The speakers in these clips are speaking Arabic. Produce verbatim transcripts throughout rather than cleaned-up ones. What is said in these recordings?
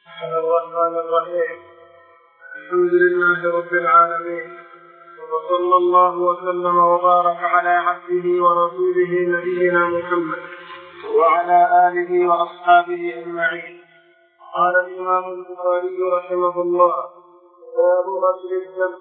بسم الله الرحمن الرحيم. الحمد لله رب العالمين، وصلى الله وسلم وبارك على عبده ورسوله نبينا محمد وعلى آله وأصحابه أجمعين. قال الإمام البخاري رحمه الله: باب غسل الدم.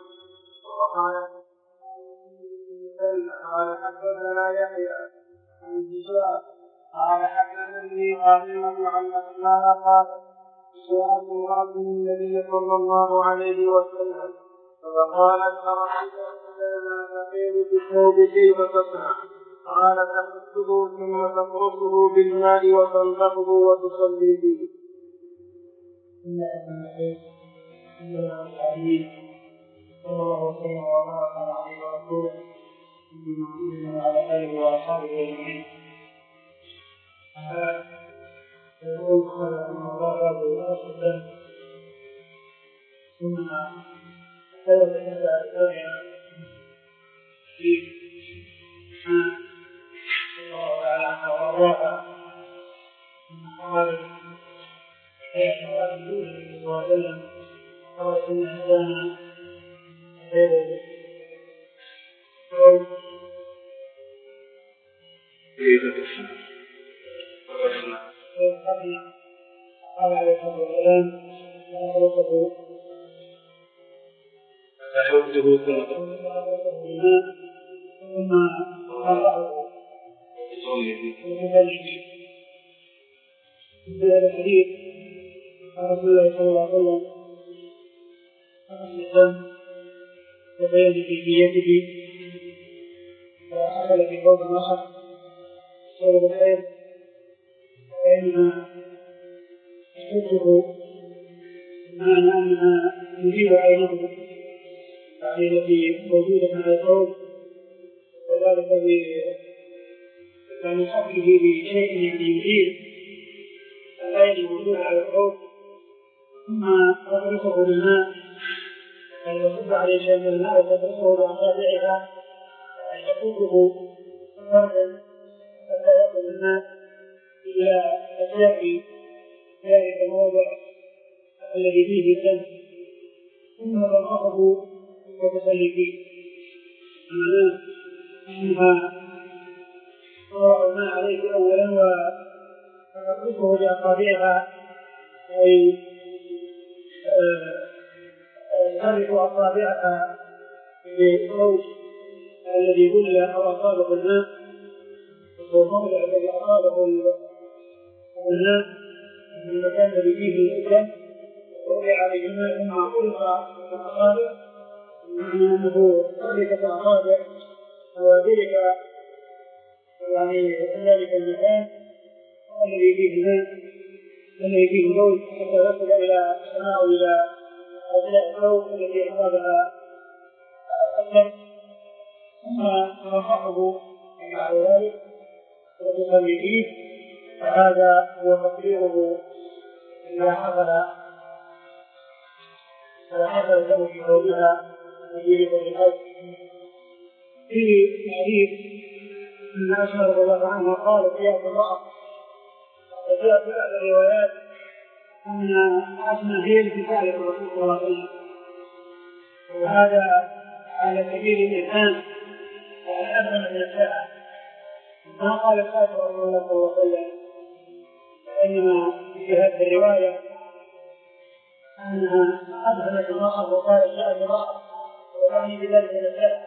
قال حدثنا يحيى بن هشام قال حدثني قاسم عن أسماء قال: سألت امرأة النبي صلى الله عليه وسلم فقالت: أرأيت أن تحيض بالثوب كيف تصنع؟ قال: تحثه ثم تفرشه بالماء وتنضحه وتصلي فيه. بسم الله الرحمن الرحيم. صلى الله وسلم وبارك على عبده ورسوله وعلى آله وأصحابه أجمعين. يقول صلى الله عليه وسلم: ثم ثبت عند أسبابنا في الله تعالى وأرواحها قال: كيف قال النبي صلى الله عليه وسلم: قال إن إنسانا غير قول كيف تصنع؟ قال عليه الصلاة والسلام: أخرجه فحوته ثم ثم قرأه في هذا الحديث قال رسول الله صلى الله عليه وسلم: الدم وبيان كيفيته وأخذ في قول آخر سبب الخير فإنها تشده بمعنى أنها تجيب عينه يعني التي موجودة على الثوب، وذلك بأن يحكه بشيء يزيل العين الموجودة على الثوب، ثم تغرسه بالماء أن يصب عليه شيء من الماء وتغرسه بأصابعها أن يقوده فردا حتى يصل الماء إلى أجزاء ذلك الموضع الذي فيه الدم، ثم تنقضه وتصلي فيه. معناه أنها تضع الماء عليه أولا وتغرسه بأصابعها أي تحرك أصابعها بالصوت الذي بل أو أصابه الماء، والموضع الذي أصابه الماء من المكان الذي فيه الدم وضع عليه الماء ثم خلق الأصابع، أنه تحرك الأصابع وذلك يعني ذلك المكان الذي فيه الماء الذي فيه الموت حتى يصل إلى السماء إلى أجزاء الثوب التي أصابها الدم، ثم تنفعه بعد ذلك وتصلي فيه. فهذا هو تقريره إذا حصل إذا حصل له في ثوبها يجيب بالحج. في حديث أن عائشة رضي الله عنها قالت: يا امرأة، وجاء في بعض الروايات أن أسمى هي التي سألت الرسول صلى الله عليه وسلم، وهذا على سبيل الإذعان والأذن من الساعة. ما قال سألت رسول الله صلى الله عليه وسلم، وإنما في هذه الرواية أنها أذهلت المرأة وقالت: سألت المرأة، وعني بذلك من الساعة.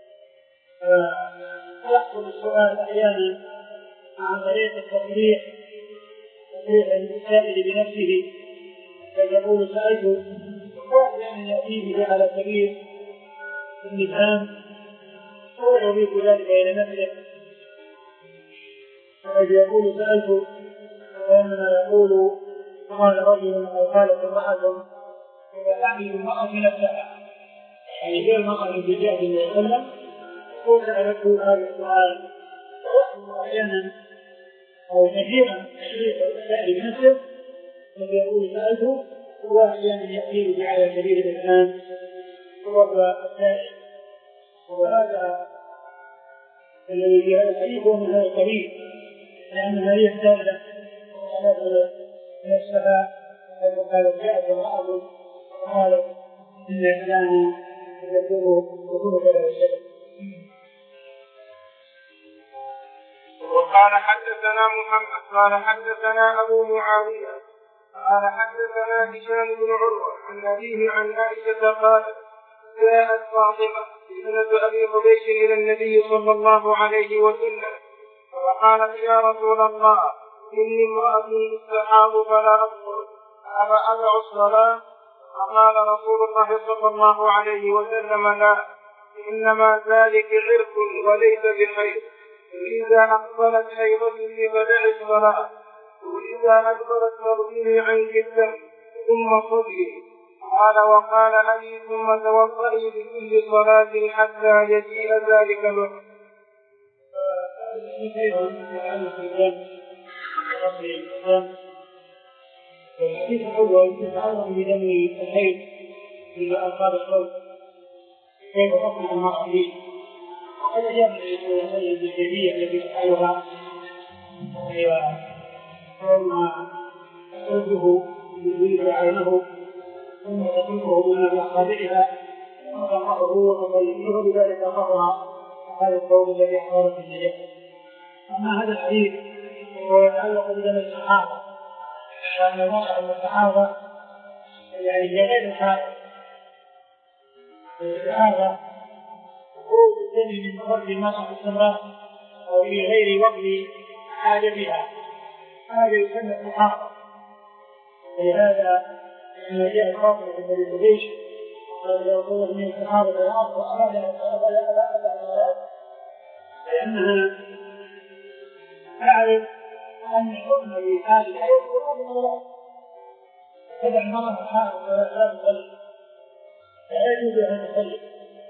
فيحصل السؤال أحيانا عن طريق التصريح تصريح السائل بنفسه، فيقول: سألت، وأحيانا يأتي به على سبيل النفهام ويضيف ذلك إلى نفسه، فقد يقول: سألت، وإنما يقول قال رجل أو قالت امرأة، وتعني المرأة نفسها، يعني غير المرأة بالجهد صلى الله عليه وسلم، وسألته هذا السؤال. ويحصل أحيانا أو كثيرا السائل بنفسه الذي يقول: سألته، وأحيانا يأتي على سبيل الإسلام وهو السائل. وهذا الذي في هذا الحديث هو من هذا القبيل، لأنها هي السائلة نفسها قالت جاءت امرأة وقالت إن فلانا يذكره وجوه هذا الشيء. وقال حدثنا محمد قال حدثنا أبو معاوية قال حدثنا هشام بن عروة عن أبيه عن عائشة قالت جاءت فاطمة ابنة أبي حبيش إلى النبي صلى الله عليه وسلم وقالت يا رسول الله إني امرأة استحاض فلا أصبر أفأدع الصلاة؟ فقال رسول الله صلى الله عليه وسلم لا، إنما ذلك عرق وليس بخير، وإذا أقبلت حيضتك فدع الصلاة، وإذا أدبرت فاغسلي عنك الدم ثم صلي. قال وقال أبي ثم توضئي لكل صلاة حتى يجيء ذلك الوقت. الحديث الأول يتعلق بدم الحيض إذا أصاب الصوت كيف تصنع المرأة به. هذا جاء من الجدية التي تفعلها هي ثم ترده يريد عينه ثم تتركه من أصابعها ثم تقرأه وتصليه بذلك ظهر هذا القول الذي أحضر في النجاة. أما هذا الحديث هو يتعلق بدم الصحابة، كان المرأة والصحابة يعني جلال الحائط الصحابة خروج الدم من فرد المرأة باستمرار أو في غير وقت حاجتها، هذا يسمى الصحابة. ولهذا لما جاء الفاطمة بن أبي حبيش قال يقول من الصحابة الأرض وأراد أن يتقبل الصلاة لأنها تعرف أن حكم هذه الحياة خروج من الله. تدع المرأة الحائض ولا تصلي لا يجوز أن تصلي،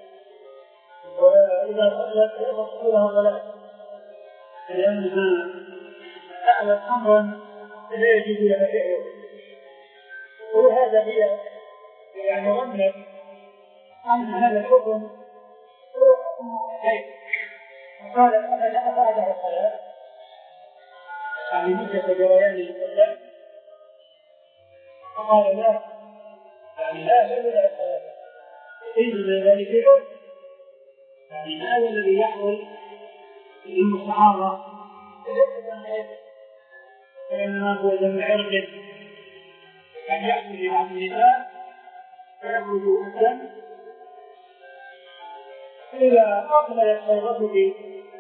وإذا صلت فتصلي لها صلاة لأنها تعلم أمرا لا يجوز لها فعله. ولهذا هي يعني ظنت أن هذا الحكم هو حكم الحيض، قالت أنا لا أفعل الصلاة يعني مدة جريان الصلاة، فقال لا يعني لا أفعل الصلاة إلا ذلك الحكم. يعني هذا الذي يحصل من الصحابة فإنما هو دم عرق أن يحصل عن النساء فيخرج الدم إذا أقبلت حيضتك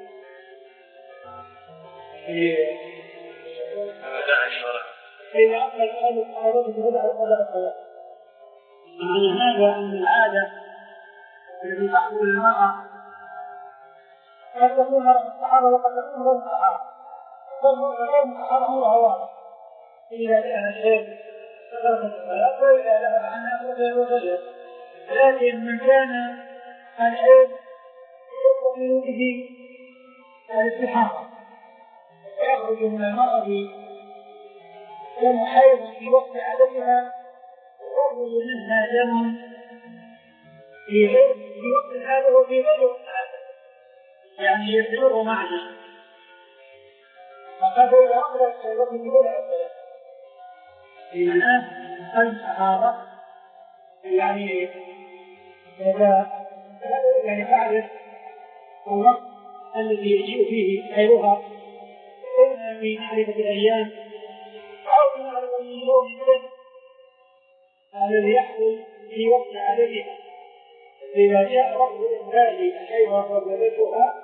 إذا أقبلت حيضتك بدأ الصلاة. معنى هذا أن العادة التي تحصل المرأة قد تكون مرأة الصحابة وقد تكون غير الصحابة، غير الصحابة هو هواه إذا كان الشيء فتركت الصلاة وإذا لها عنها وغيره. لكن من كان الحيض يقوم به الاستحاضة ويخرج من المرأة دم حيض في وقت عادتها ويخرج منها دم في غير في وقت العادة وفي غير وقت العادة، يعني يستمر معنا. فقد أخرج حيضته بدع الصلاة في ناس الصحابة يعني إذا يعني تعرف الوقت الذي يجيء فيه خيرها إما في معرفة الأيام أو من معرفة اليوم الذي يحصل في وقت عادتها. إذا جاء وقت الإنزال حيث قبلتها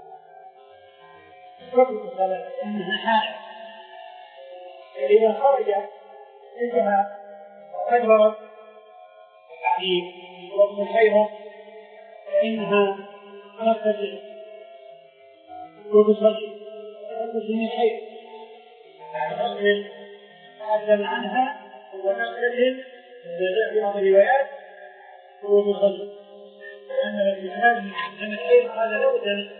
فقط الصلاة إنها حائض. إذا خرج عندها وأجبرت يعني وقت الحيض فإنها تغتسل وتصلي تغتسل من الحيض تغتسل تعلم عنها وتغتسل في بعض الروايات وتصلي، لأن الإنسان من الحيض هذا لا بد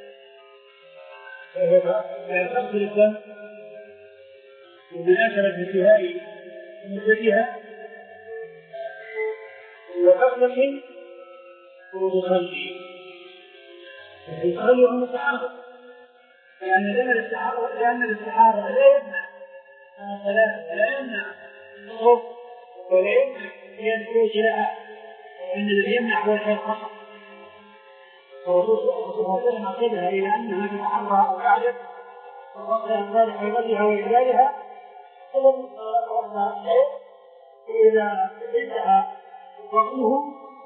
يغسل الدم بمناسبة انتهاء مدتها وتغتسل وتصلي. تصلي هم الصحابة لأن دم الاستحاضة لأن الاستحاضة لا يمنع الصلاة لا يمنع الصوت ولا يمنع الخروج لها، وإن الذي يمنع هو الخير فقط. والرسول صلى الله عليه وسلم أرشدها إلى أنها تتحرى وتعجب وقت أنفال عبادها وإجلالها، فلم يتوقع الخير إذا انتهى وقته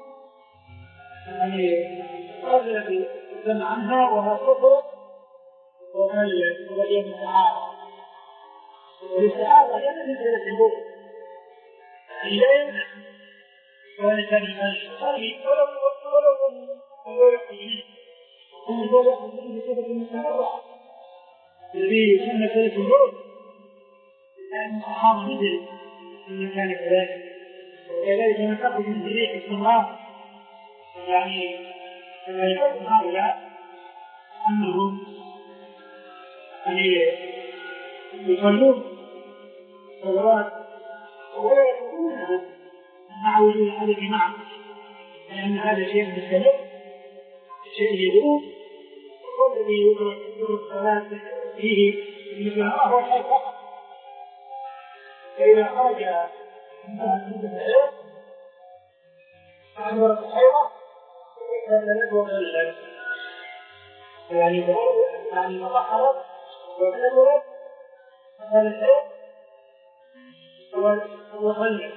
يعني قبل السمع عنها وها كفر وميت وهي من السعادة. والسعادة لا تنزل الحبوب يعني لا يمنع ولا كان يمشي صلي ولو ولو ولو يحيي ولو يحيي بسبب المستمرة الذي يسمى ثلاث الجود لأن الصحابة مثل في مكان كذلك. وكذلك ننتقل من جريح استمرار يعني يحب هؤلاء أنهم يعني يصلون صلوات ولا يكونونها مع وجود الحدث معه، لأن هذا شيء مستمر، شيء يدوم، والذي يدرك الصلاة فيه مثلها هو الخير فقط. فإذا خرج من الخير فأمرت الخير كان ندوة الخير يعني يعني مطهرت وكبرت هذا الخير وخلت.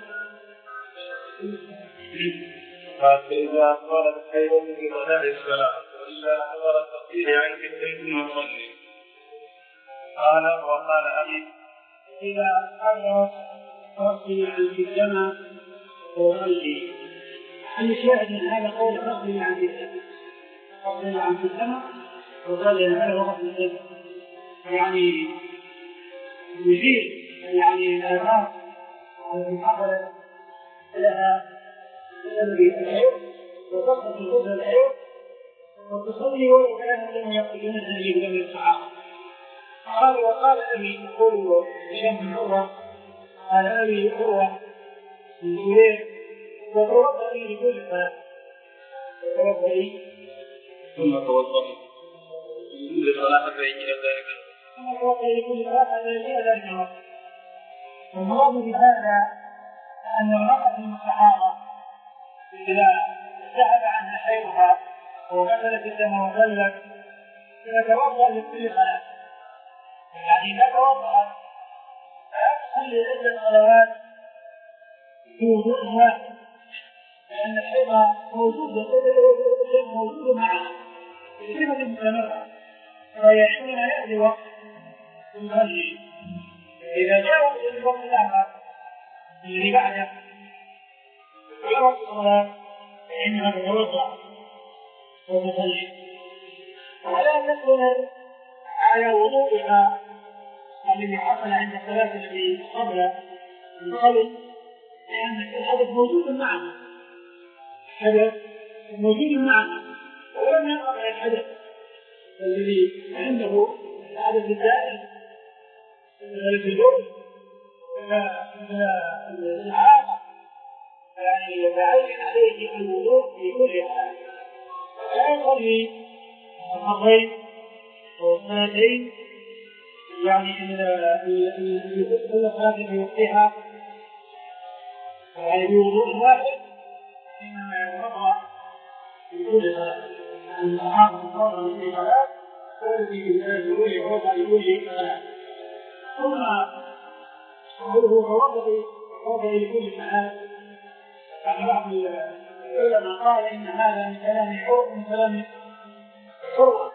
فإذا قالت خير من غناء الصلاة وإلا حضر التقدير عنك التلك وصلي. قال وقال أبي إذا حضرت فصلي عنك الجمع وصلي. الشاهد من هذا قول فصلي عنك الجمع فصلي عنك الجمع وصلي. هذا وقت الجمع يعني يجيب يعني الآثار التي حصلت لها بسبب العيب وتصل في كفر العيب وتصلي ولو كان لم يقتلون أن يبدأ من الصحابة. قال وقال أبي يقول هشام بن عروة قال أبي عروة بن زبير وتوضأ لي لكل صلاة وتوضأ لي ثم توضأ لكل صلاة فإن ذلك ثم توضأ لكل صلاة فإن ذلك. والمراد بهذا أن المرأة من الصحابة إذا ذهب عنها حيضها وغسلت الدم وصلت فتوضأ لكل صلاة، يعني إذا توضأت لا تصلي عدة صلوات بوضوء واحد، لأن الحيض موجودة موجودة معها بصفة مستمرة، فهي حينما يأتي وقت تصلي. إذا جاء الوقت الآخر الذي بعده في وقت الصلاة فإنها تتوضأ وتصلي ولا تكون على وضوئها الذي حصل عند الصلاة التي قبل من قبل، لأن الحدث موجود معنا الحدث موجود معنا ولم يقع الحدث الذي عنده الحدث الدائم في الجوز فالعاقة يعني يتعين عليه الوضوء في كل حال، لا يصلي مرتين أو اثنتين يعني كل صلاة في وقتها يعني بوضوء واحد، إنما يتوضأ في كل صلاة. الصحابة يتوضأ في صلاة والذي يتوضأ يتوضأ لكل صلاة. ثم قوله توضأ لكل صلاة يعني بعض العلماء قال إن هذا من كلام حر من كلام حر،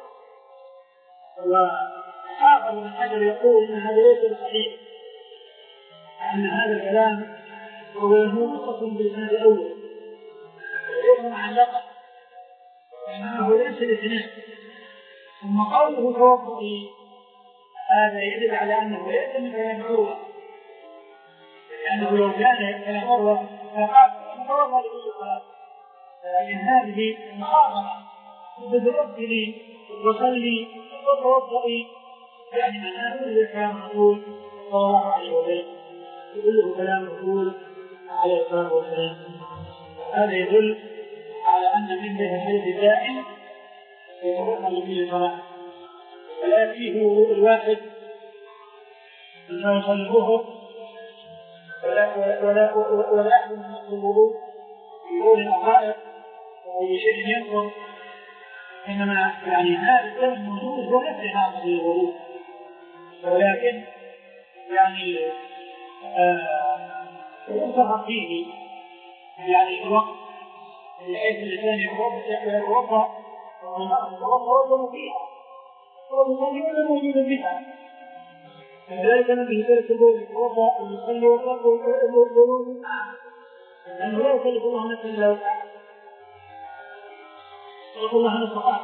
وحافظ بن حجر يقول إن هذا ليس صحيح، أن هذا الكلام هو منقص بالإسناد الأول ليس معلقا إنه ليس الاثنين. ثم قوله توضأ هذا يدل على أنه ليس من كلام عروة، لأنه لو كان كلام عروة فقال توضأ لكل صلاة، لكن هذه محاضرة بتوضئي وصلي وتوضئي يعني معناه كل كلام رسول صلى الله عليه وسلم كله كلام رسول عليه الصلاة والسلام. هذا يدل على أن من له حدث دائم يتوضأ لكل صلاة، ولا فيه وضوء الواحد أنه يصلي الظهر ولا ولا ولا أحد من الوضوء يقول الحائط ويشد ينقض، إنما يعني هذا الدم الموجود هو نفس هذا الوضوء، ولكن يعني ينتظر فيه يعني الوقت بحيث الإنسان يتوضأ ويتوضأ فيها والمصلي موجودا بها، كذلك الذي يترك الوضوء يتوضأ ويصلي ويتوضأ الوضوء لأنه لا يكلف الله نفسا إلا وسعها، يقول الله أنا استطعت.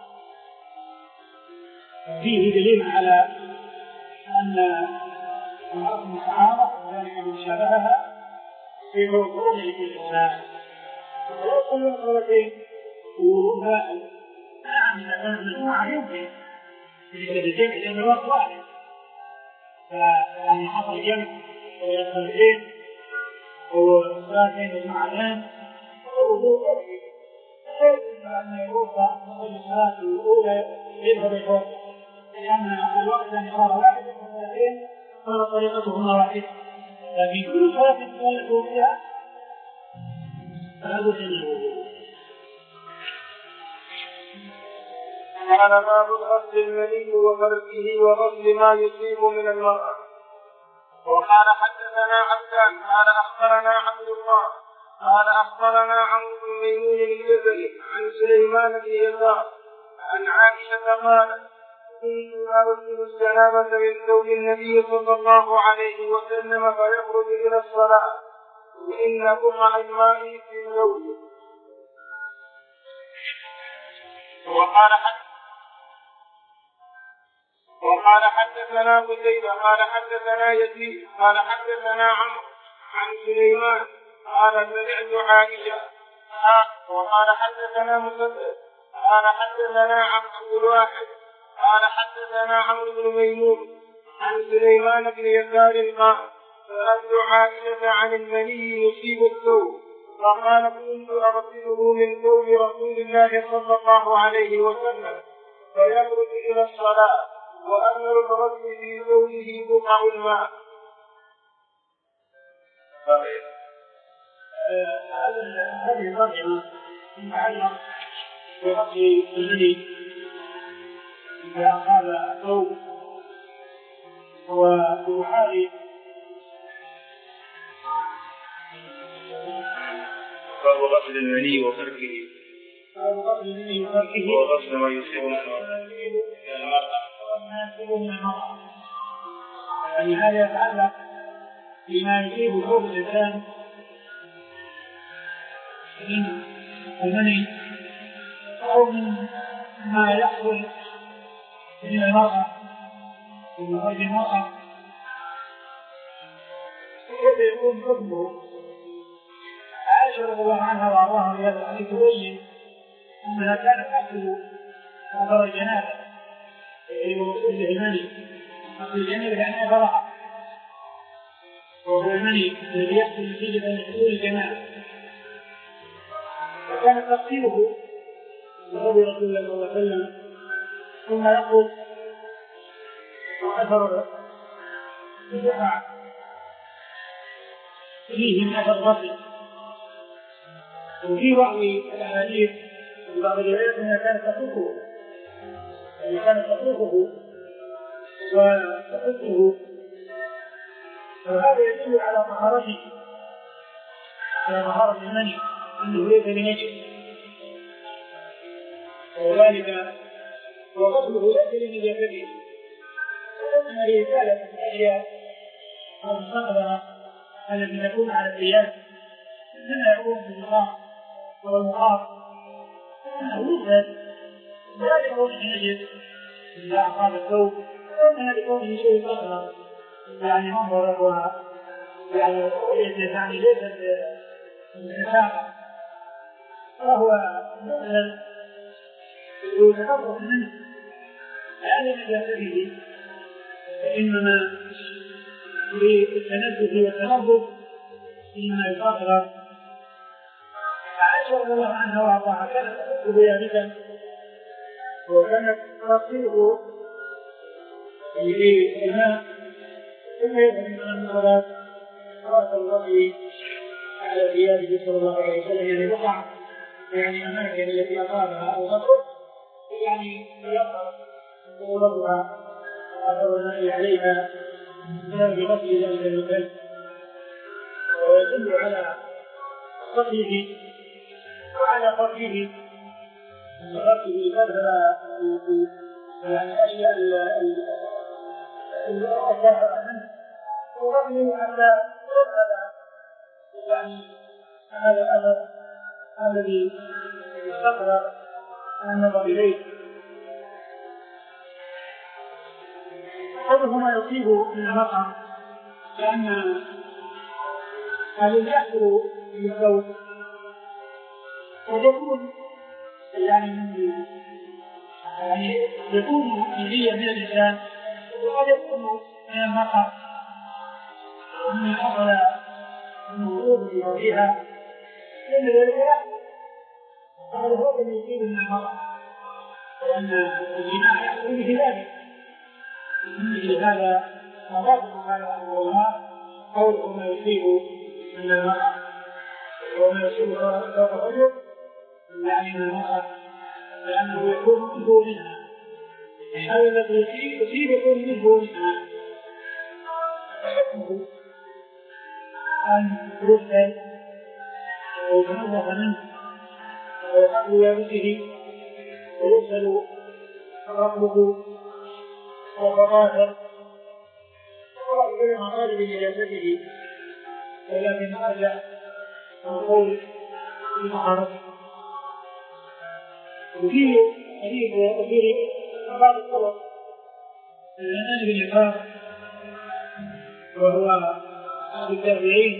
فيه دليل على أن امرأة الصحابة وذلك من شابهها في وضوء الإنسان ويصلي مرتين ووضوء واحد. نعم إذا كانت مجموعة يمكن للجمع لأن الوقت واحد، فيعني حصل جمع ويصلين وصلاتين مجموعتان ووضوء واحد، أن يوضع كل صلاة الأولى يذهب الوقت لأن الوقت أن صار واحد وصلاتين صار طريقتهما واحدة، لكن كل صلاة تكون فيها فلا بد من الوضوء. قال باب غسل المني وفركه وغسل ما يصيب من المرأة. وقال حدثنا عبدان قال اخبرنا عبد الله قال اخبرنا عمرو بن ميمون الجزري عن سليمان بن يسار عن عائشه قالت كنت اغسل الجنابه من ثوب النبي صلى الله عليه وسلم فيخرج الى الصلاه وان بقع الماء في ثوبه. وقال حدثنا وقال حدثنا قتيبة قال حدثنا يزيد قال حدثنا عمرو عن سليمان قال سمعت عائشة وقال حدثنا مسدد قال حدثنا عبد الواحد قال حدثنا عمرو بن ميمون عن سليمان بن يسار قال سألت عائشة عن المني يصيب الثوب فقال كنت أغسله من ثوب رسول الله صلى الله عليه وسلم فيخرج إلى الصلاة وأثر الغسل في ثوبه بقع الماء. هذه الرجعة تتعلق بغسل المني إذا أصاب الثوب ويحاذي باب غسل المني وفركه وغسل ما يصيب من المرأة. يعني هذا يتعلق بما يصيب ثوب الإنسان من المني أو من ما يحصل من المرأة من فرج المرأة، كيف يكون حكمه. عائشة رضي الله عنها وأرضاها في هذا الحديث تبين أنها كانت تأكل أثر الجنابة وغسل المني. غسل الجنابة يعني أثرها، وهو المني الذي يحصل نتيجة من حصول الجنابة، وكان تغسيله بقول رسول الله صلى الله عليه وسلم ثم يقول وأثر البقع فيه من أثر الغسل. وفي بعض الأحاديث في بعض الروايات أنها كانت تطوفه يعني كانت تطوفه وتحطه، وهذا يدل على طهارته على طهارة المني أنه ليس بنجس، وذلك وغسله ليس لنجاسته، وإنما لإزالة الأشياء المستقبلة التي تكون على الثياب إنما يكون بالمخاط والمخاط أنه يزال لا يكون بنجس إذا أصاب الثوب، وإنما يكون شيء أصغر يعني منظر يعني يعني ليست النساقة، فهو مثلا يتنظف منه لأن نجاسته فإنما للتنزه والتنظف إنما يصغر. عائشة رضي الله عنها وأرضاها كانت تكتب يابسا وكانت تصيغ في الماء ثم يذهب من الصلاة صلاة الرجل على ثيابه صلى الله عليه وسلم يعني بقع يعني أماكن التي أصابها أو غطت يعني يظهر صورتها وأثر الماء عليها بسبب غسل ذلك المكان، ويدل على قتله وعلى قتله أن قتله كذا يعني الأشياء الظاهرة منه وقتله حتى يذهب يعني هذا الأثر الذي استقر النظر إليه. هذا ما يصيب من المطعم لأن الذي يحصل في الزوج قد يكون يعني من يعني يكون نبيا من الإنسان وقد يكون من المطعم من حصل من وجود في وجهها لأن ذلك هذا هو الذي يصيب من المطعم لأن الجماع يحصل بذلك. من مثل هذا أضافه قال رحمه الله قوله ما يصيب من المرأة وما يصيب فوق الرجل يعني من المرأة لأنه يكون منه منها هذا الذي يصيب يكون منه منها فحكمه أن يغسل ويتنظف منه ويحل يابسه ويغسل رقبه وفقاته وكل مطالب لجسده، ولكن أرجع نقول بمحاربة وفيه حديث وفيه بعض الطرق من أهل النفاق وهو أهل التابعين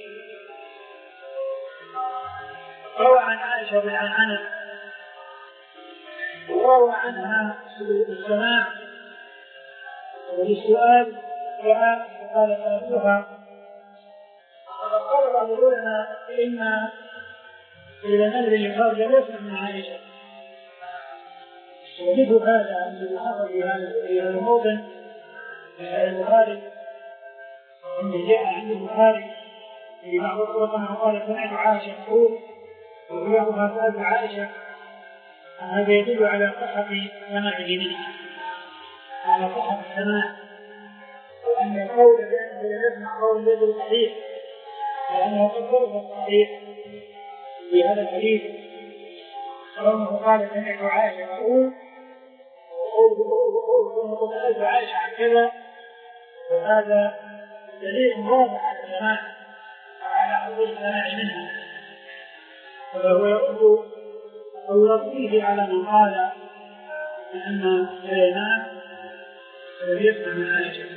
روى عن عائشة بن عنعنة وروى عنها السماع وللسؤال فقال سألتها فقال بعض العلماء إن إذا نزل الإنكار ليس من عائشة ومثل هذا الذي حصل في هذا الموطن في البخاري إن جاء عند البخاري في بعض الطرق أنه قال سمعت عائشة تقول ويومها سألت عائشة هذا يدل على صحة سماعه منها على صحة السماع وأن القول بأنه يسمع قول ليس صحيح لأنه قد ضرب الصحيح في هذا الحديث كونه قال سمعت عائشة تقول وقوله سألت عائشة عن كذا وهذا دليل واضح على السماع وعلى حضور السماع منها فهو يرد أو يرضيه على من قال أن سليمان يسمع من عائشة.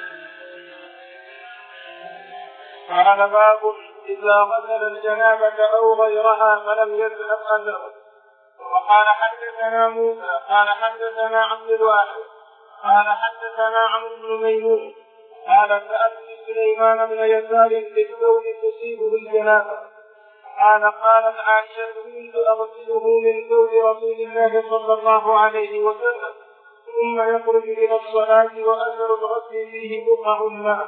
قال باب إذا غسل الجنابة أو غيرها فلم يذهب أثره. وقال حدثنا موسى قال حدثنا عبد الواحد قال حدثنا عمرو بن ميمون قال سألت سليمان بن يسار بالثوب تصيبه الجنابة قال قالت عائشة كنت أغسله من ثوب رسول الله صلى الله عليه وسلم ثم يخرج إلى الصلاة وأثر الغسل فيه بقع الماء.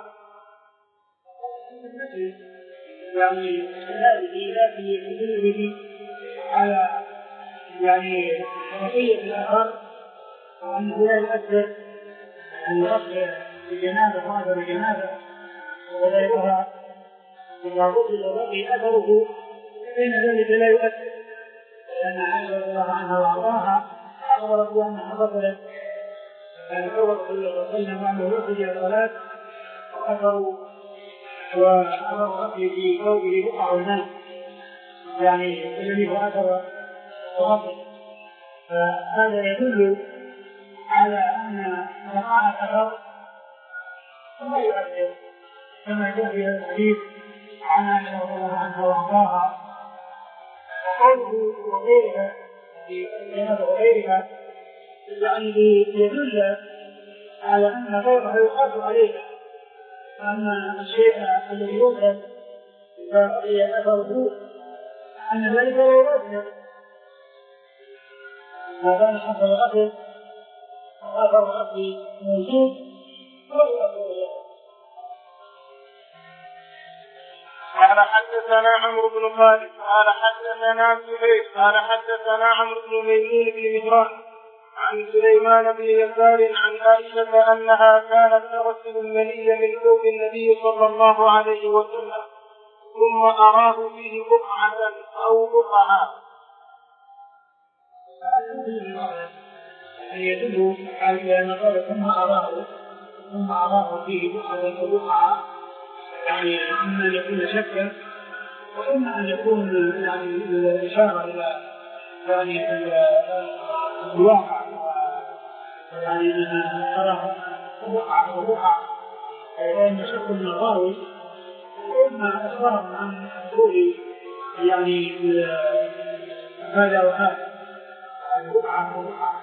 يعني هذه لا في حدوده على يعني بقية الآخر وأنه لا يؤثر أن غسل الجنابة وهذا الجنابة وغيرها إذا غسل وبقي أثره فإن ذلك لا يؤثر لأن عائشة رضي الله عنها وأرضاها أخبرت بأنها غسلت كان صلى الله عليه وسلم وأنه يخرج إلى الصلاة وأثروا وأثر غسل في ثوبه بقع الماء يعني الذي هو أثر غسل فهذا يدل على أن بقاء الأثر لا يؤثر كما جاء في هذا الحديث عن عائشة رضي الله عنها وأرضاها وقوله وغيرها في الجنابة وغيرها يعني يدل على أن غيرها يقاس عليها أن الشيء الذي يغسل فهي أثره أن ذلك لا يؤثر ما دام حصل غسل وأثر الغسل موجود لا يؤثر قال حدثنا عمرو بن خالد قال حدثنا زهير قال حدثنا عمرو بن ميمون بن مهران عن سليمان بن يسار عن عائشة أنها كانت تغسل المني من ثوب النبي صلى الله عليه وسلم ثم أراه فيه بقعة أو بقعة. يدل على أن قال ثم أراه ثم أراه فيه بقعة أو بقعة، يعني إما أن يكون شكا وإما أن يكون يعني الإشارة إلى يعني الواقع، يعني أن أراه بقعة أو بقعة لأن شك من الراوي، وإما أخبار عن حصول يعني هذا وهذا بقعة أو بقعة.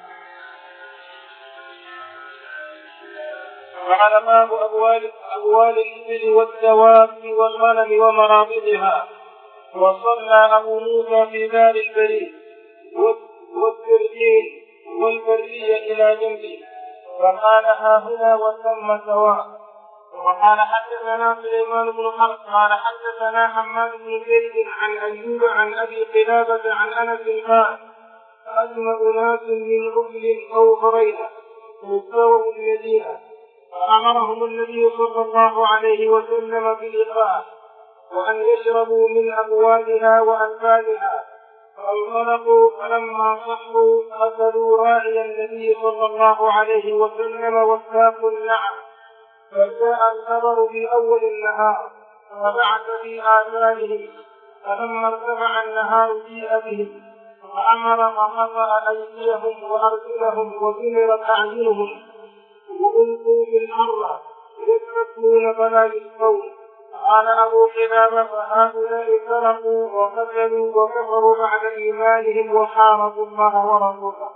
وعلى باب أبوال أبوال الإبل والدواب والغنم ومرابضها. وصلى أبو موسى في دار البريد والتركين والبرية إلى جنبه فقال ها هنا وثم سواء. وقال حدثنا سليمان بن حرب قال حدثنا حماد بن زيد عن أيوب عن أبي قلابة عن أنس قال قدم أناس من رجل أو هريرة مستووا المدينة فأمرهم النبي صلى الله عليه وسلم بالإقراء وأن يشربوا من أبوابها وأنفالها، فانطلقوا فلما صحوا قتلوا راعي النبي صلى الله عليه وسلم وساقوا النعم، فجاء الخبر في أول النهار فبعث في آثارهم، فلما ارتفع النهار جيء بهم فأمر فقطع أيديهم وأرجلهم وثمرت أعينهم وألقوا في الحرة يستسقون فلا يسقون. قال أبو قلابة فهؤلاء سرقوا وقتلوا وكفروا بعد إيمانهم وحاربوا الله ورسوله.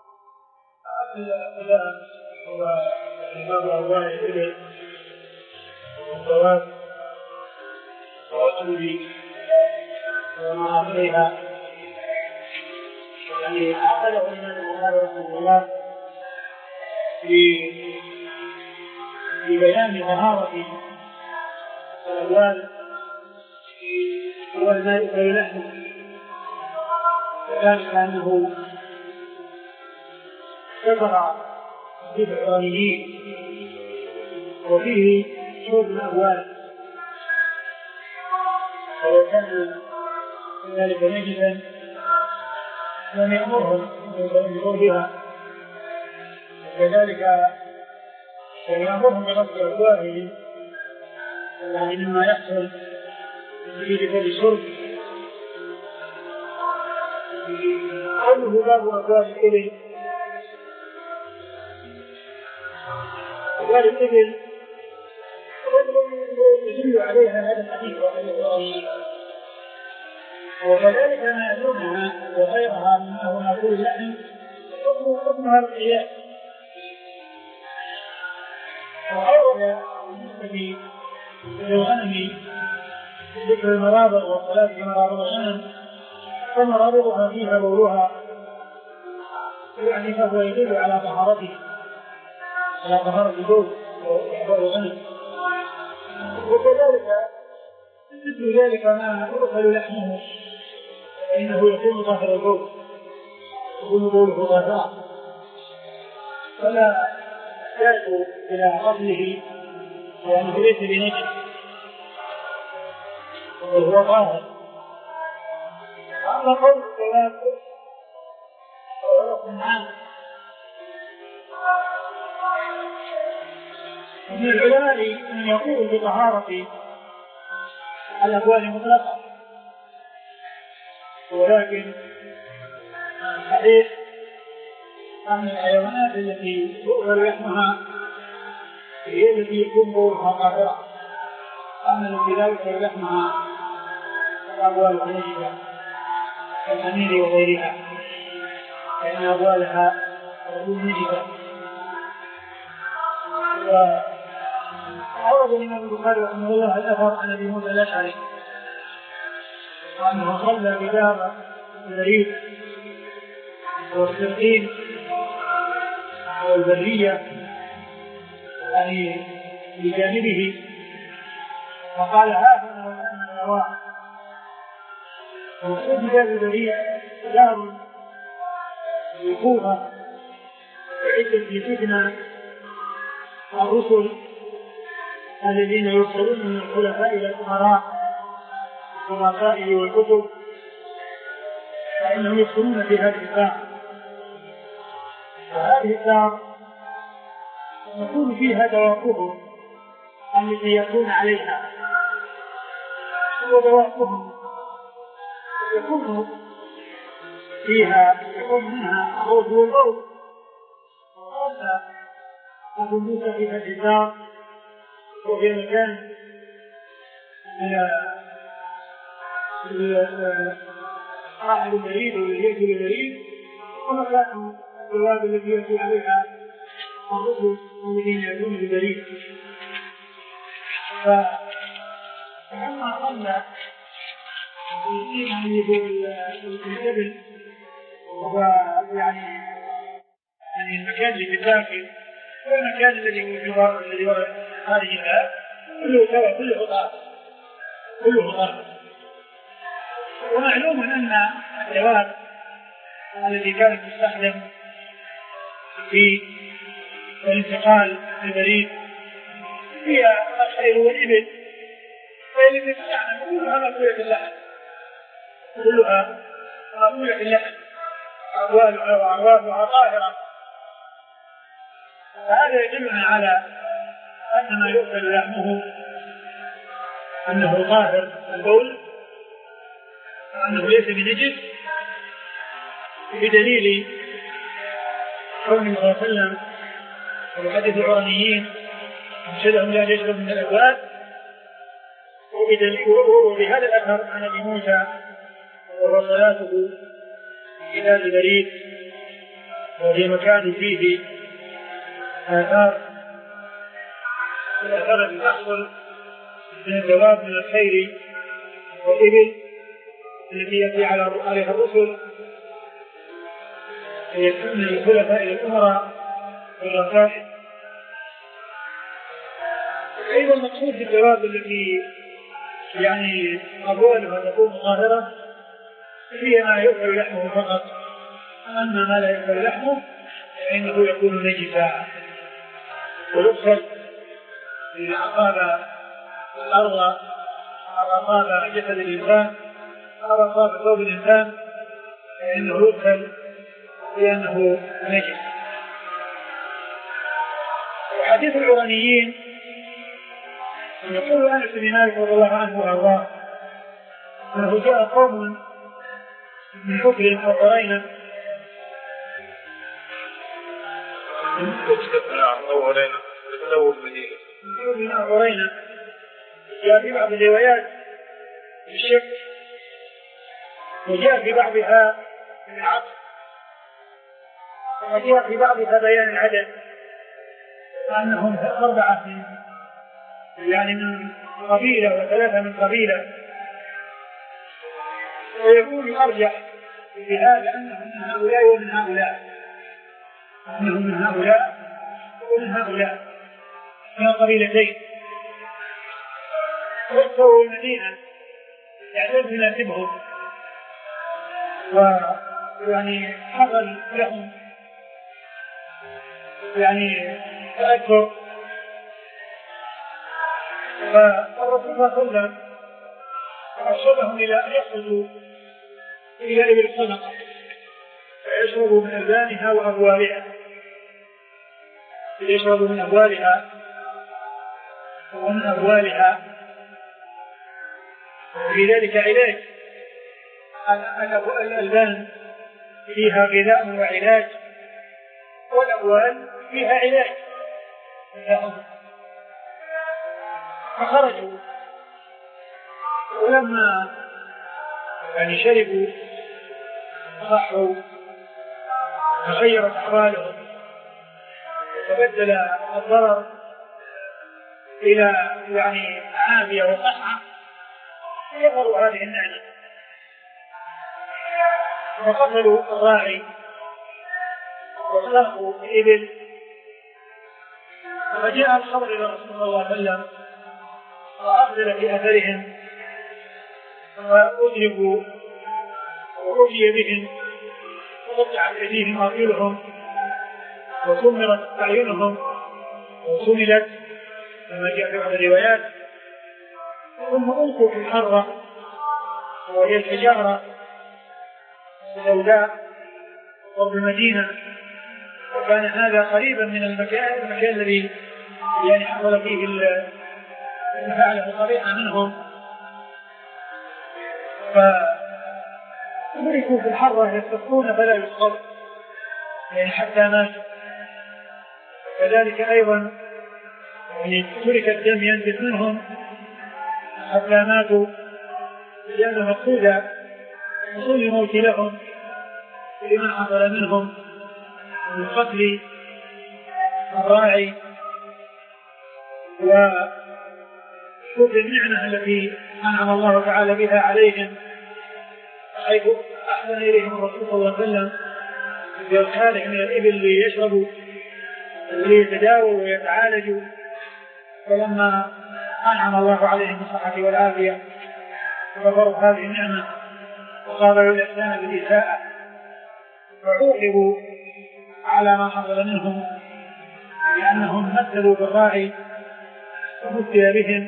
باب أبوال الإبل والدواب والأنبي ومرابضها، يعني أعقده الإمام البخاري رحمه الله في في بيان طهارة الأبوال والماء كاللحم، وذلك أنه ذكر بالعرانيين وفيه شرب الأبوال، فلو كان ذلك نجسا لم يأمرهم بشربها، وكذلك لم يأمرهم بغسل أبوالهم يعني مما يحصل في كل شرب. قوله باب أبوال الإبل، أبوال الإبل يدل عليها هذا الحديث وكذلك ما يدلونها وغيرها مما هو مأكول اللحم حكمها القياس. وأورد بالنسبة للغنم ذكر المرابض والصلاة في مرابض الغنم، فمرابضها فيها بولها، يعني فهو يدل على طهارته على طهارة البول والغنم. وكذلك مثل ذلك ما يؤكل لحمه فإنه يكون طاهر البول، يكون بوله طاهرا، فلا يحتاج إلى غسله لأنه ليس بنجس وهو طاهر. أما قول الكلام فهو عام. من العلماء من يقول بطهارة الأبوال مطلقة، ولكن صحيح أن الحيوانات التي تؤكل لحمها هي التي يكون بولها طاهرا، أما التي لا يؤكل لحمها فالأبوال نجسة كالحمير وغيرها، فإن أبوالها تكون نجسة. وأورد الإمام البخاري رحمه الله الأثر عن أبي موسى الأشعري وأنه صلى بدار البريد والسرقين والبرية يعني بجانبه، فقال ها هنا وثم الأرواح. ومقصود بذلك البريء دار الكوفة تعد في فتنة الرسل الذين يرسلون من الخلفاء إلى الأمراء والرسائل والكتب، فإنهم يدخلون في هذه الدار، وهذه الدار يكون فيها دواؤهم التي يكون عليها، ودواؤهم يكون فيها يكون منها الخوف والخوف، وقال أبو موسى في هذه الدار وفي مكان صاحب المريض والذي يأكل المريض، ومكان الجواب الذي يأتي عليها الرسل الذين يأتون بالبريد. فلما ظل في الجبل وهو يعني يعني المكان اللي بالداخل والمكان الذي هو جوار الذي هو خارج الباب كله سواء، كله طاهر كله طاهر. ومعلوم أن الجواب الذي كان يستخدم في الانتقال البريد هي الخيل والإبل، فالذي يعني كلها مأكولة اللحم، كلها مأكولة اللحم، أموالها وأعراضها طاهرة. فهذا يدلنا على أن ما يؤكل لحمه أنه طاهر البول، أنه ليس بنجس، بدليل قوله صلى الله عليه وسلم وحديث العرانيين أرشدهم لا يشرب من الأبواب، وبهذا الأثر عن أبي موسى وهو صلاته إلى البريد وفي مكان فيه آثار الآثار التي تحصل من الجواب من الخير والإبل التي يأتي عليها الرسل يكون الخلفاء إلى الأمراء والرسائل. أيضا المقصود بالجواب التي يعني أبوالها تكون ظاهرة هي ما يؤكل لحمه فقط، أما ما لا يؤكل لحمه فإنه يكون نجسا، ويقصد إذا أصاب الأرض أو أصاب جسد الإنسان أو أصاب ثوب الإنسان فإنه يؤكل لأنه نجس. وحديث العرانيين يقول أنس بن مالك رضي الله عنه وأرضاه أنه جاء قوم من كفر وقرينا ورينا جاء في بعض الروايات بالشك، وجاء في بعضها بالعطف، وجاء في بعضها بيان العدد أنهم أربعة يعني من قبيلة وثلاثة من قبيلة، ويكون الأرجح في هذا أنهم من هؤلاء ومن هؤلاء، أنهم من هؤلاء ومن هؤلاء من قبيلتين، وصلوا المدينة يعتد يناسبهم، ويعني حصل لهم يعني تأثر. فالرسول صلى الله عليه وسلم أرشدهم إلى أن يخرجوا إلى إبل الصدقة فيشربوا من ألبانها وأبوالها، يشربوا من أبوالها ومن أبوالها، وفي ذلك علاج. الألبان فيها غذاء وعلاج، والأبوال فيها علاج لهم. فخرجوا، ولما يعني شربوا صحوا تغيرت أحوالهم وتبدل الضرر إلى يعني عافية وصحة، يظهروا هذه النعمة وقتلوا الراعي وسلخوا الإبل. فجاء الخبر إلى رسول الله صلى الله عليه وسلم وأخذل في أثرهم فأدركوا ورؤي بهم وقطعت أيديهم وأرجلهم وسمرت أعينهم وسملت كما جاء في بعض الروايات، ثم ألقوا في الحرة وهي الحجارة السوداء قرب المدينة، وكان هذا قريبا من المكان, المكان الذي يعني حصل فيه الفعل القبيح منهم، فأدركوا في الحرة يستسقون فلا يسقط يعني حتى ماتوا. كذلك أيضا يعني ترك الدم ينزل منهم حتى ماتوا، لأن المقصود حصول الموت لهم لما حصل منهم من قتل الراعي وشكر النعمة التي أنعم الله تعالى بها عليهم، حيث أحسن إليهم الرسول صلى الله عليه وسلم بإرساله من الإبل ليشربوا ليتداووا ويتعالجوا، فلما أنعم الله عليهم بالصحة والعافية كفروا هذه النعمة وقابلوا الإحسان بالإساءة فعوقبوا على ما حصل منهم، لأنهم مثلوا بالراعي ومثل بهم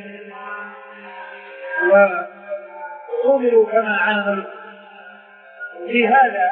وعوملوا كما عاملوا. في هذا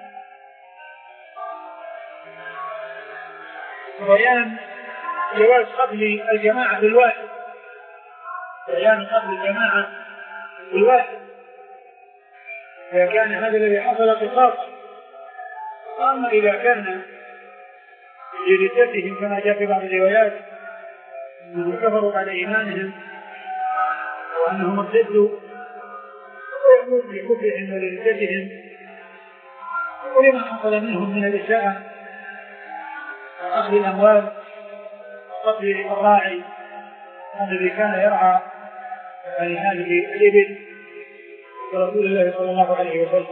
بيان جواز قتل الجماعة بالواحد، بيان قتل الجماعة بالواحد إذا كان هذا الذي حصل قصاصا. أما إذا كان لردتهم كما جاء في بعض الروايات أنهم كفروا على إيمانهم وأنهم ارتدوا ويموت بكفرهم ولردتهم ولما حصل منهم من الإساءة وأخذ الأموال وقتل الراعي الذي كان يرعى يعني هذه الإبل ورسول الله صلى الله عليه وسلم.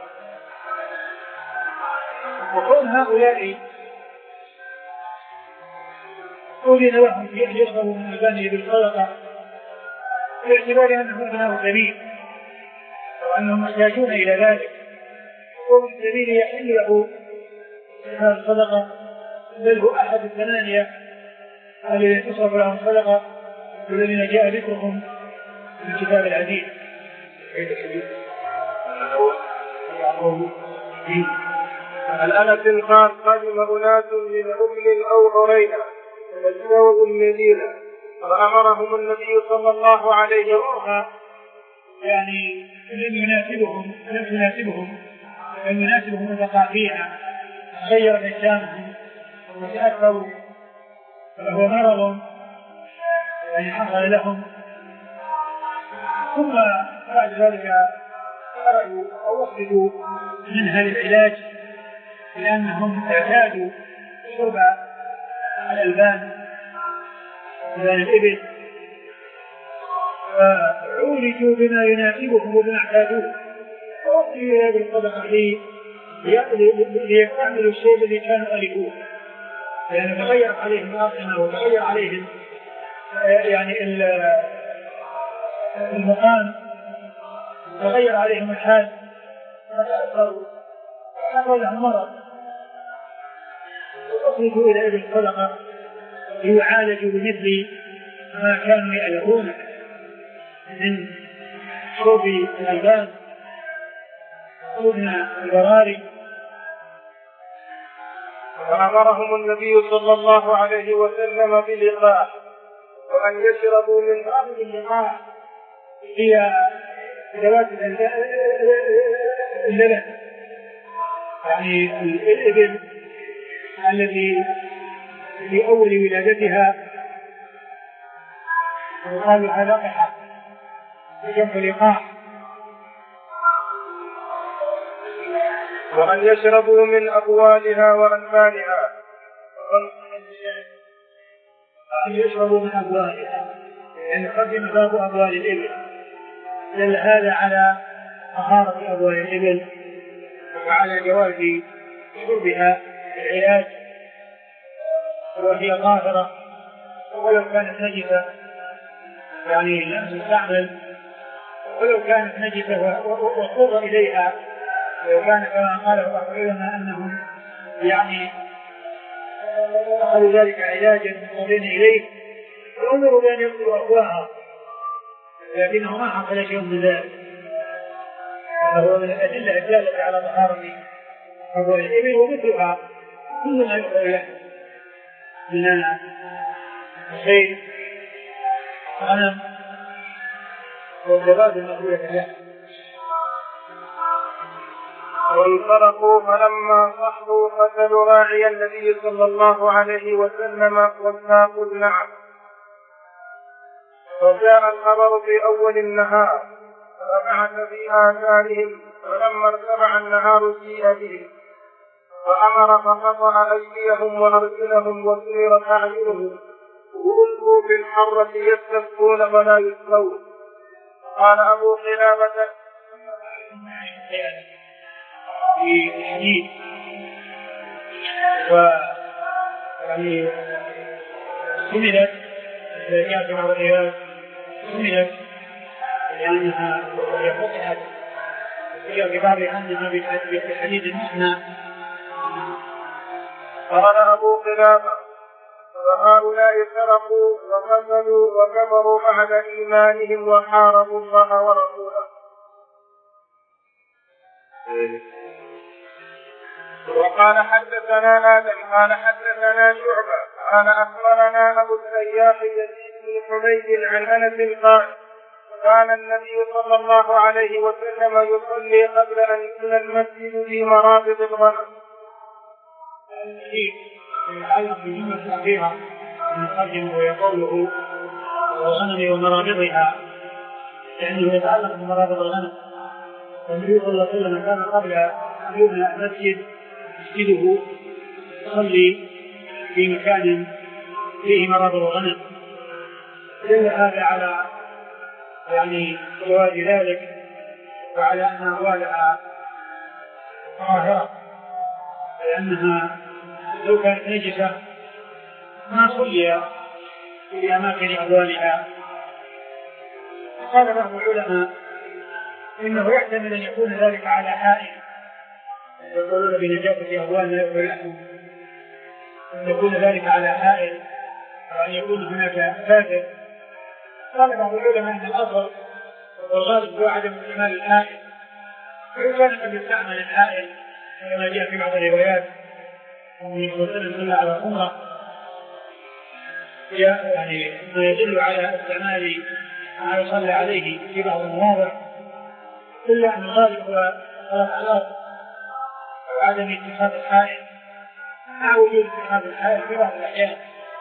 وكون هؤلاء أذن لهم في أن يشربوا من ألبانه بالصدقة باعتبار أنهم ابناء السبيل وأنهم محتاجون إلى ذلك، ومن السبيل يحل له هذه الصدقة، بل هو أحد الثمانية الذين تصرف لهم صدقة والذين جاء ذكرهم في الكتاب العزيز. عن أنس قال قدم أناس من أبل أو عرينة فاجتاووا المدينة فأمرهم النبي صلى الله عليه وسلم يعني لم يناسبهم لم يناسبهم لم يناسبهم البقاء فيها، غير أجسامهم وتأثروا فهو مرض يعني حصل لهم، ثم بعد ذلك خرجوا أو أخرجوا منها للعلاج لأنهم اعتادوا شرب الألبان ألبان الإبل فعولجوا بما يناسبهم وبما اعتادوه وأخرجوا بالصدقة ليستعملوا الشيء الذي كانوا ألفوه، لأنه تغير عليهم الأطعمة وتغير عليهم يعني المقام تغير عليهم الحال فتأثروا حصل لهم مرض وأخرجوا إلى إبل الصدقة ليعالجوا بمثل ما كانوا يألفونه من شرب الألبان وأذن البراري. فأمرهم النبي صلى الله عليه وسلم بلقاح وأن يشربوا من هذه اللقاح هي ذوات اللبن يعني الإبل الذي في أول ولادتها يقال لها لقحة جمع لقاح. وأن يشربوا من أبوالها وألبانها أن يشربوا من أبوالها يعني قدم باب أبوال الإبل، دل هذا على طهارة أبوال الإبل وعلى جواز شربها العلاج وهي طاهرة، ولو كانت نجسة يعني لم تستعمل ولو كانت نجسة واضطر إليها، لو كان كما قال بعض العلماء أنهم يعني أخذوا ذلك علاجا مضطرين إليه فأمروا بأن يقتلوا أخواها، لكنه ما حصل شيء من ذلك. فهو من الأدلة الدالة على طهارة أبوال الإبل، ومثلها كل ما يقول له من الخيل غنم والدباب المأكولة له. وانطلقوا فلما صحوا قتلوا راعي النبي صلى الله عليه وسلم وساقوا النعم. وجاء الخبر في أول النهار فبعث في آثارهم، فلما ارتفع النهار جيء بهم فأمر فقطع أيديهم وأرجلهم وسيرت أعينهم وألقوا في الحرة يستسقون ولا يسقون. قال أبو قلابة في الحديث ويعني سملت جاءت بعض الروايات سملت لأنها قطعت، وجاء في بعض أنها بالحديث المثنى. قال أبو قلابة فهؤلاء سرقوا وقتلوا وكفروا بعد إيمانهم وحاربوا الله ورسوله. وقال حدثنا آدم قال حدثنا شعبة قال أخبرنا أبو السياح يزيد بن حميد عن أنس قال كان النبي صلى الله عليه وسلم يصلي قبل أن يبنى المسجد في مرابض الغنم. أيضا في جملة أخيرة نقدم وهي قوله الغنم ومرابضها، لأنه يتعلق بمرابض الغنم. والنبي صلى الله عليه وسلم كان قبل أن يبنى المسجد مسجده يصلي في مكان فيه مرابض الغنم، دل هذا على يعني جواز ذلك وعلى أن أموالها طاهرة، لأنها لو كانت نجسة ما صلي في أماكن أموالها. قال بعض العلماء إنه يحتمل أن يكون ذلك على حائل، يقولون بنجاسة أموالنا يقول لهم أن يكون ذلك على حائل وأن يكون هناك فاسد. قال بعض العلماء أن الأصل والغالب هو عدم استعمال الحائل، وإن كان قد يستعمل الحائل كما جاء في بعض الروايات أن يصلي على العمرة، يعني ما يدل على استعمال ما يصلى عليه في بعض المواضع، إلا أن الغالب هو الأصل وعدم اتخاذ الحائل مع وجود اتخاذ الحائل في بعض الأحيان.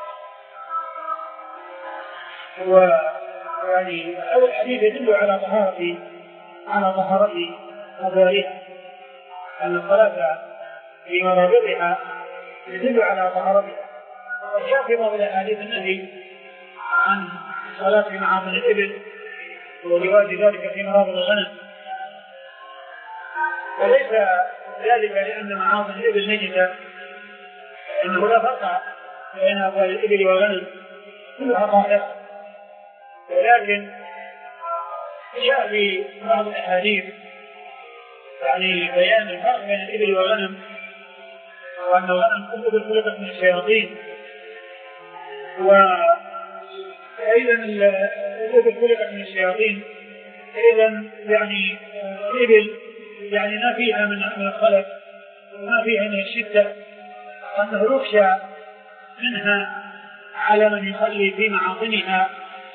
ويعني أول الحديث يدل على طهارة على طهارة أبوالها، أن الصلاة في مرابضها يدل على طهارتها. وجاء في بعض الأحاديث النهي عن الصلاة في معاصي الإبل وجواز ذلك في مرابض الغنم، وليس ذلك لأن معاصي الإبل نجسة، إنه لا فرق بين أبوال الإبل والغنم كلها طاهرة، ولكن جاء في بعض الأحاديث يعني بيان الفرق بين الإبل والغنم، وأن الغنم كلها خلقت من الشياطين، وأيضا الإبل خلقت من الشياطين، أيضا يعني الإبل يعني ما فيها من الخلق وما فيها من الشدة، وأنه يخشى منها على من يصلي في معاصمها،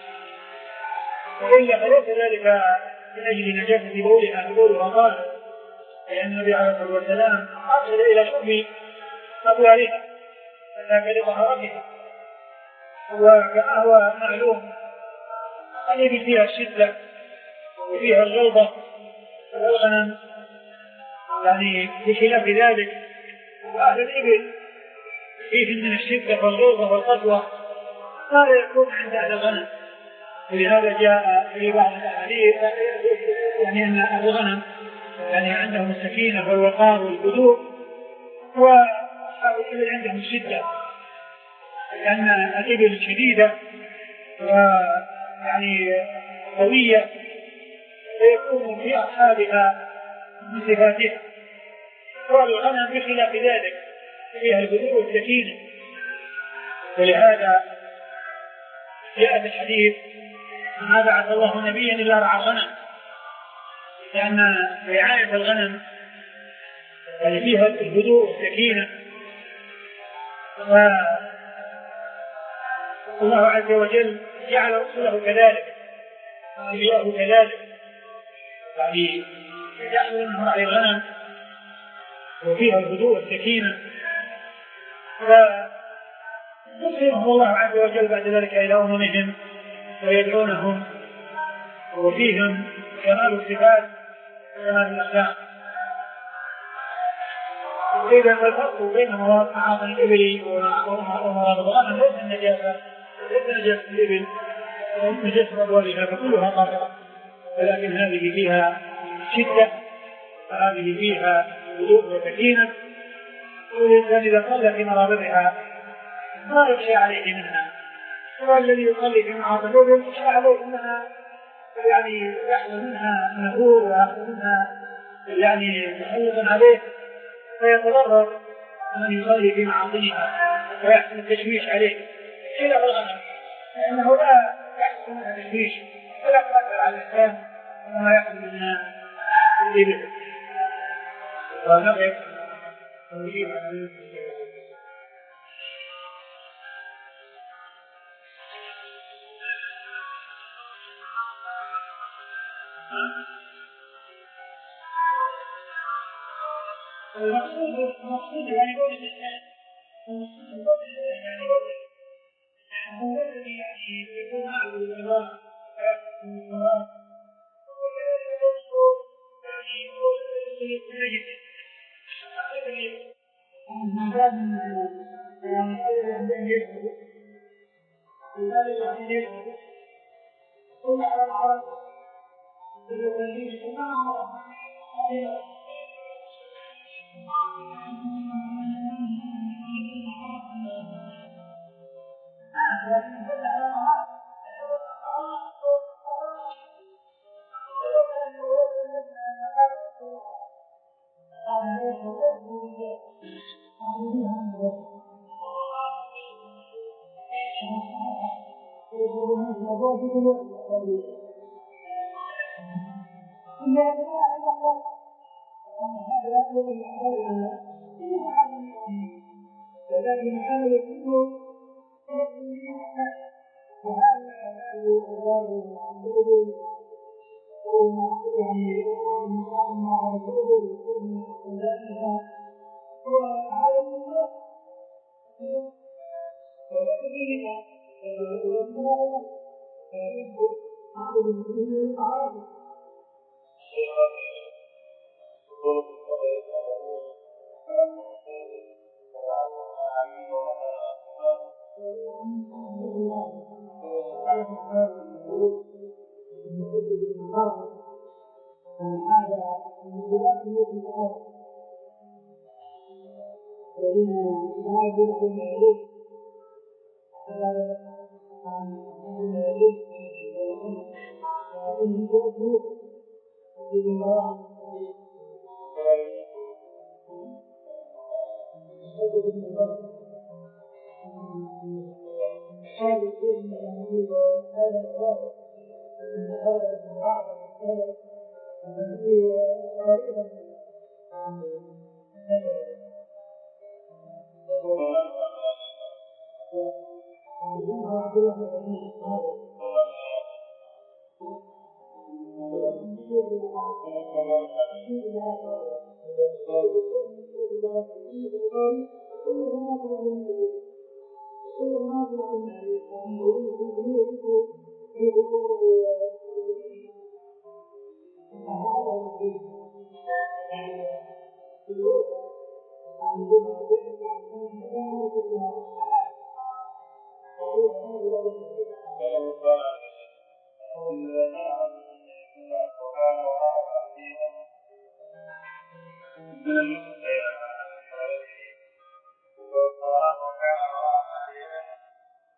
وإلا فليس ذلك من أجل نجاسة بولها بولها طاهر، لأن النبي عليه الصلاة والسلام أرشد إلى شرب أبوالها ولكن لطهارتها. وكما هو معلوم الإبل فيها الشدة وفيها الغلظة، والغنم يعني بخلاف ذلك، وأهل الإبل فيه من الشدة والغلظة والقسوة ما لا يكون عند أهل الغنم. ولهذا جاء في بعض الأحاديث يعني أن الغنم يعني عندهم السكينة والوقار والهدوء، وأصحاب الإبل عندهم الشدة، لأن الإبل شديدة ويعني قوية فيكون في أصحابها بصفاتها. والغنم بخلاف ذلك فيها الهدوء والسكينة. ولهذا جاء في الحديث ما بعث الله نبيا إلا رعى الغنم، لأن رعاية الغنم يعني فيها الهدوء والسكينة. والله عز وجل جعل رسله كذلك، أنبياءه كذلك، يعني يأمر منه رعي الغنم وفيها الهدوء والسكينة. فيصيبهم الله عز وجل بعد ذلك إلى أممهم ويدعونهم، وفيهم كمال الصفات وكمال الأخلاق. إذا الفرق بين معاصي الإبل ومراد الغنم ليس النجاسة، ليس نجاسة الإبل ونجاسة أبوالها، فكلها طاهرة، ولكن هذه فيها شدة وهذه فيها هدوء وسكينة. والإنسان إذا صلى في مرابطها ما يخشى عليه منها، والذي يصلي في معاصي الإبل يخشى عليه منها، يعني يحصل منها نفور ويحصل منها يعني تسلط عليه، فيتضرر من يصلي في معاصيها ويحصل التشويش عليه. خلاف الغنم لأنه لا يحصل منها تشويش ولا تأثر على الإنسان وما يحصل منها الإبل. ونقف ونجيب عن المقصود المقصود يعني قول الإنسان، المقصود قول الإنسان يعني قول الإنسان هو الذي يعني يكون معه الإمام ويحكم الإمام، هو الذي يقول يعني هو الذي يكون نجد من باب يعني يشهد ولذلك يشهد كل على العرب بالتنجيش كما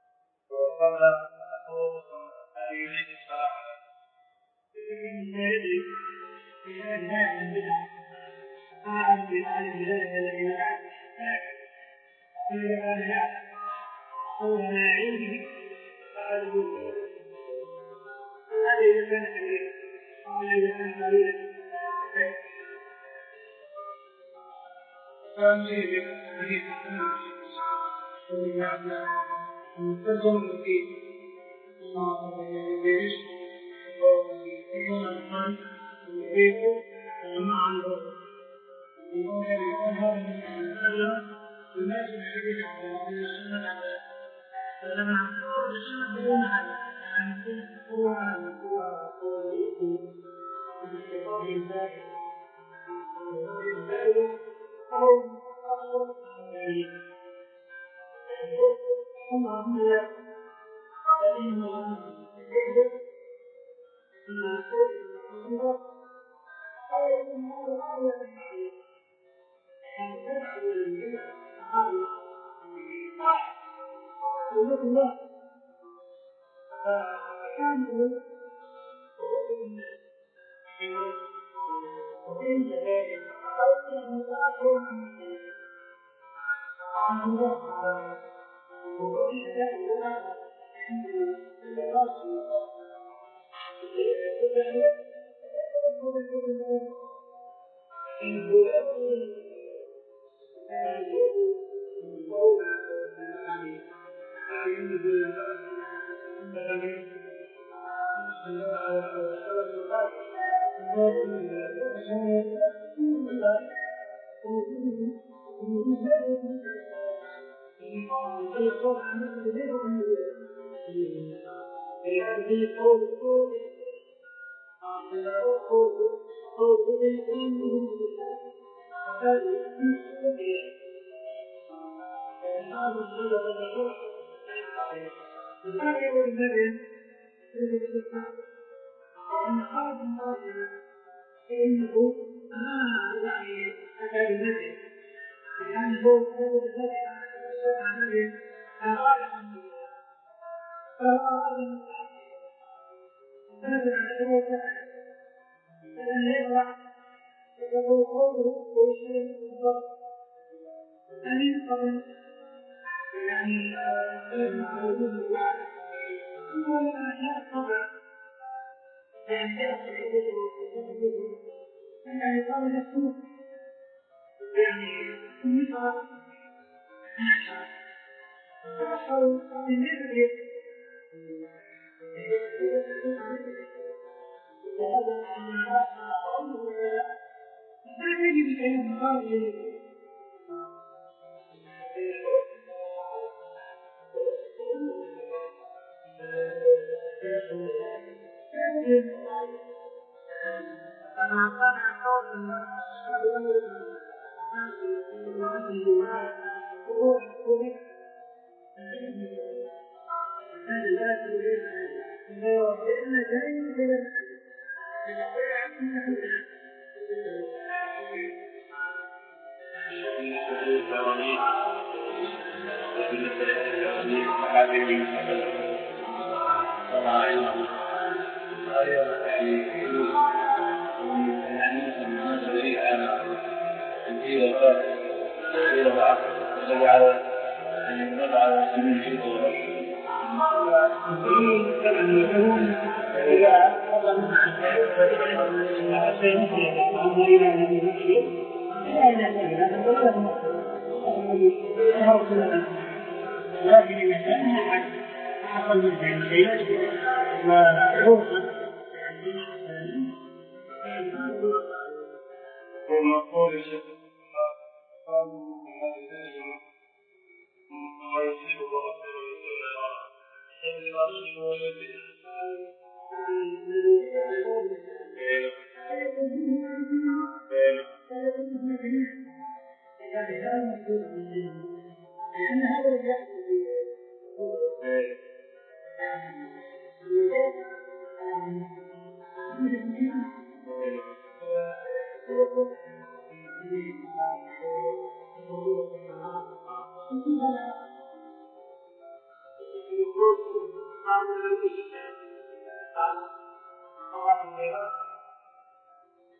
Thank you. نهاية البدع أعلم بالعالم بذلك الذي نفعل إذا كان يعلم أو ما عنده فعله هذا إذا كان كبيرا وهذا إذا كان قليلا كان يجب حديث تلزم فيه ليش يكون الإنسان يريد مع الوقت يكون هذا المسلم الناس يحبون على السنة فلما تقول السنة بدون هذا أن تكون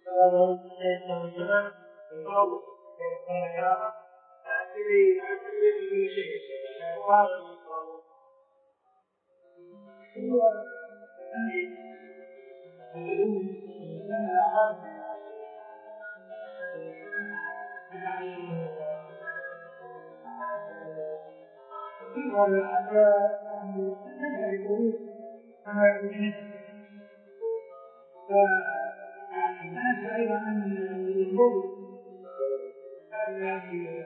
وهو ليس من الجماعة القول والكلام الذي يعتبر شيء وقال هو والأعداء يعرفون كما يريد فالناس أيضا أن الجهود التي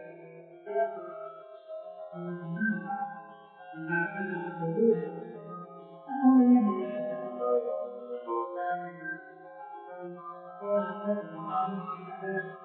ما كان الحدود أو